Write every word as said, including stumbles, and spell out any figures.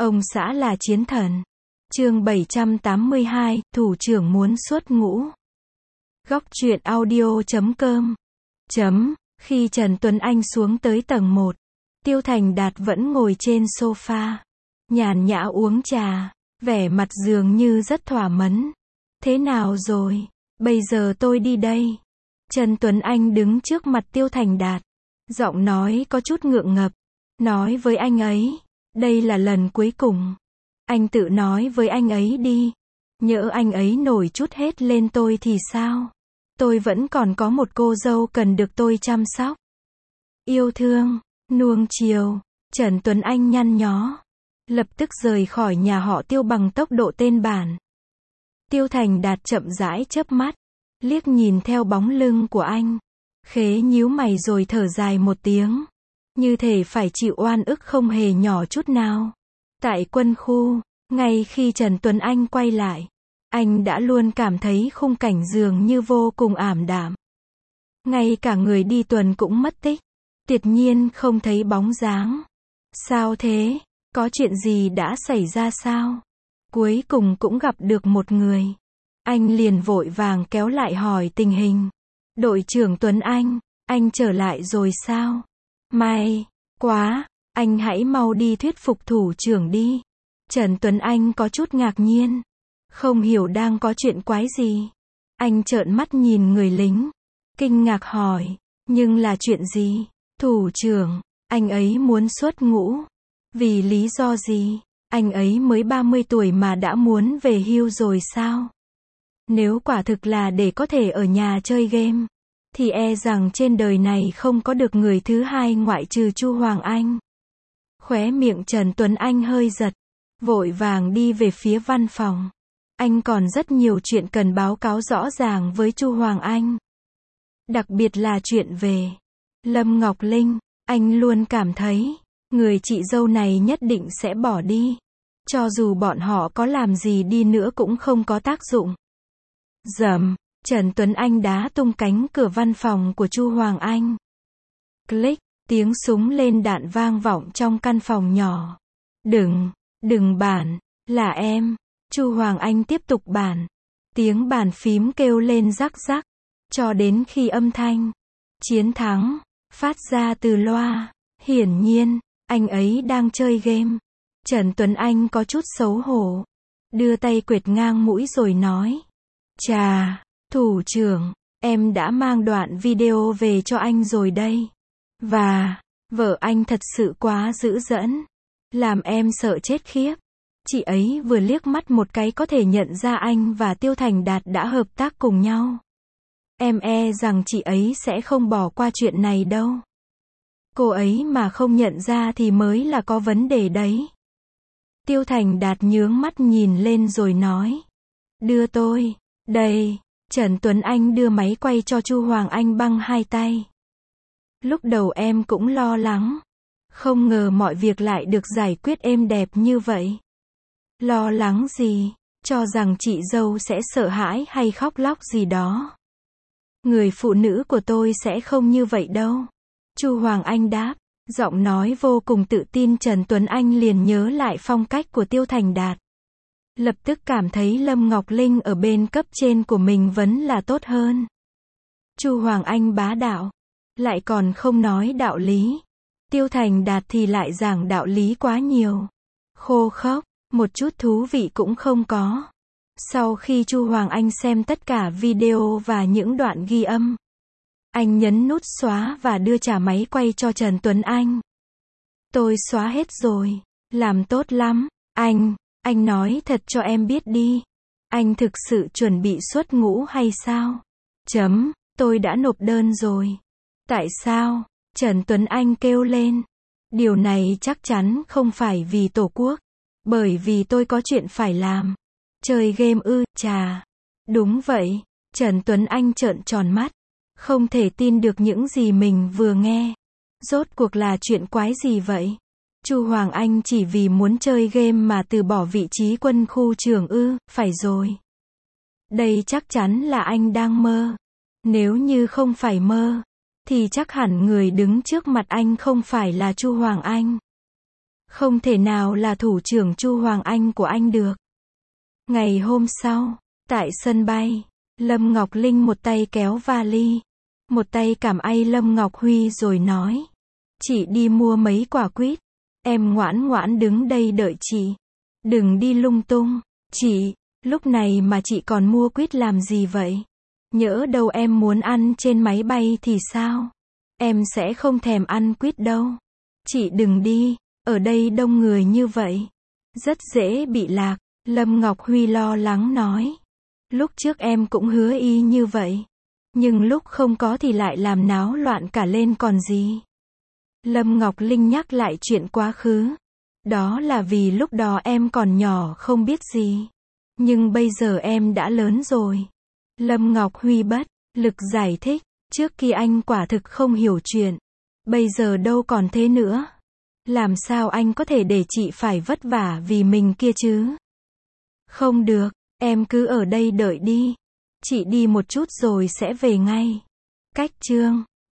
Ông xã là chiến thần. Chương bảy trăm tám mươi hai, thủ trưởng muốn xuất ngũ. Góc truyện audio chấm com. Chấm, khi Trần Tuấn Anh xuống tới tầng một, Tiêu Thành Đạt vẫn ngồi trên sofa, nhàn nhã uống trà, vẻ mặt dường như rất thỏa mãn. Thế nào rồi? Bây giờ tôi đi đây. Trần Tuấn Anh đứng trước mặt Tiêu Thành Đạt, giọng nói có chút ngượng ngập, nói với anh ấy, đây là lần cuối cùng. Anh tự nói với anh ấy đi. Nhỡ anh ấy nổi chút hết lên tôi thì sao? Tôi vẫn còn có một cô dâu cần được tôi chăm sóc, yêu thương, nuông chiều. Trần Tuấn Anh nhăn nhó, lập tức rời khỏi nhà họ Tiêu bằng tốc độ tên bản. Tiêu Thành Đạt chậm rãi chớp mắt, liếc nhìn theo bóng lưng của anh, khế nhíu mày rồi thở dài một tiếng, như thể phải chịu oan ức không hề nhỏ chút nào. Tại quân khu, ngay khi Trần Tuấn Anh quay lại, anh đã luôn cảm thấy khung cảnh dường như vô cùng ảm đạm. Ngay cả người đi tuần cũng mất tích, tuyệt nhiên không thấy bóng dáng. Sao thế? Có chuyện gì đã xảy ra sao? Cuối cùng cũng gặp được một người. Anh liền vội vàng kéo lại hỏi tình hình. Đội trưởng Tuấn Anh, anh trở lại rồi sao? May quá, anh hãy mau đi thuyết phục thủ trưởng đi. Trần Tuấn Anh có chút ngạc nhiên, không hiểu đang có chuyện quái gì. Anh trợn mắt nhìn người lính, kinh ngạc hỏi, nhưng là chuyện gì? Thủ trưởng, anh ấy muốn xuất ngũ. Vì lý do gì? Anh ấy mới ba mươi tuổi mà đã muốn về hưu rồi sao? Nếu quả thực là để có thể ở nhà chơi game, thì e rằng trên đời này không có được người thứ hai ngoại trừ Chu Hoàng Anh. Khóe miệng Trần Tuấn Anh hơi giật, vội vàng đi về phía văn phòng. Anh còn rất nhiều chuyện cần báo cáo rõ ràng với Chu Hoàng Anh. Đặc biệt là chuyện về Lâm Ngọc Linh. Anh luôn cảm thấy, người chị dâu này nhất định sẽ bỏ đi. Cho dù bọn họ có làm gì đi nữa cũng không có tác dụng. Rầm, Trần Tuấn Anh đá tung cánh cửa văn phòng của Chu Hoàng Anh. Click, tiếng súng lên đạn vang vọng trong căn phòng nhỏ. Đừng, đừng bản, là em. Chu Hoàng Anh tiếp tục bản. Tiếng bàn phím kêu lên rắc rắc, cho đến khi âm thanh chiến thắng phát ra từ loa. Hiển nhiên, anh ấy đang chơi game. Trần Tuấn Anh có chút xấu hổ, đưa tay quệt ngang mũi rồi nói, chà, thủ trưởng, em đã mang đoạn video về cho anh rồi đây. Và, vợ anh thật sự quá dữ dẫn, làm em sợ chết khiếp. Chị ấy vừa liếc mắt một cái có thể nhận ra anh và Tiêu Thành Đạt đã hợp tác cùng nhau. Em e rằng chị ấy sẽ không bỏ qua chuyện này đâu. Cô ấy mà không nhận ra thì mới là có vấn đề đấy. Tiêu Thành Đạt nhướng mắt nhìn lên rồi nói, đưa tôi, đây. Trần Tuấn Anh đưa máy quay cho Chu Hoàng Anh băng hai tay. Lúc đầu em cũng lo lắng, không ngờ mọi việc lại được giải quyết êm đẹp như vậy. Lo lắng gì? Cho rằng chị dâu sẽ sợ hãi hay khóc lóc gì đó. Người phụ nữ của tôi sẽ không như vậy đâu. Chu Hoàng Anh đáp, giọng nói vô cùng tự tin. Trần Tuấn Anh liền nhớ lại phong cách của Tiêu Thành Đạt, lập tức cảm thấy Lâm Ngọc Linh ở bên cấp trên của mình vẫn là tốt hơn. Chu Hoàng Anh bá đạo, lại còn không nói đạo lý. Tiêu Thành Đạt thì lại giảng đạo lý quá nhiều, khô khốc, một chút thú vị cũng không có. Sau khi Chu Hoàng Anh xem tất cả video và những đoạn ghi âm, anh nhấn nút xóa và đưa trả máy quay cho Trần Tuấn Anh. Tôi xóa hết rồi, làm tốt lắm. Anh, anh nói thật cho em biết đi. Anh thực sự chuẩn bị xuất ngũ hay sao? Chấm, tôi đã nộp đơn rồi. Tại sao? Trần Tuấn Anh kêu lên. Điều này chắc chắn không phải vì Tổ quốc. Bởi vì tôi có chuyện phải làm. Chơi game ư, chà. Đúng vậy. Trần Tuấn Anh trợn tròn mắt, không thể tin được những gì mình vừa nghe. Rốt cuộc là chuyện quái gì vậy? Chu Hoàng Anh chỉ vì muốn chơi game mà từ bỏ vị trí quân khu trưởng ư? Phải rồi. Đây chắc chắn là anh đang mơ. Nếu như không phải mơ, thì chắc hẳn người đứng trước mặt anh không phải là Chu Hoàng Anh. Không thể nào là thủ trưởng Chu Hoàng Anh của anh được. Ngày hôm sau, tại sân bay, Lâm Ngọc Linh một tay kéo vali, một tay cảm ây Lâm Ngọc Huy rồi nói. Chị đi mua mấy quả quýt. Em ngoãn ngoãn đứng đây đợi chị. Đừng đi lung tung. Chị, lúc này mà chị còn mua quýt làm gì vậy? Nhỡ đâu em muốn ăn trên máy bay thì sao? Em sẽ không thèm ăn quýt đâu. Chị đừng đi, ở đây đông người như vậy. Rất dễ bị lạc, Lâm Ngọc Huy lo lắng nói. Lúc trước em cũng hứa y như vậy. Nhưng lúc không có thì lại làm náo loạn cả lên còn gì. Lâm Ngọc Linh nhắc lại chuyện quá khứ. Đó là vì lúc đó em còn nhỏ không biết gì. Nhưng bây giờ em đã lớn rồi. Lâm Ngọc Huy bất lực giải thích. Trước kia anh quả thực không hiểu chuyện. Bây giờ đâu còn thế nữa. Làm sao anh có thể để chị phải vất vả vì mình kia chứ? Không được, em cứ ở đây đợi đi. Chị đi một chút rồi sẽ về ngay. Cách chương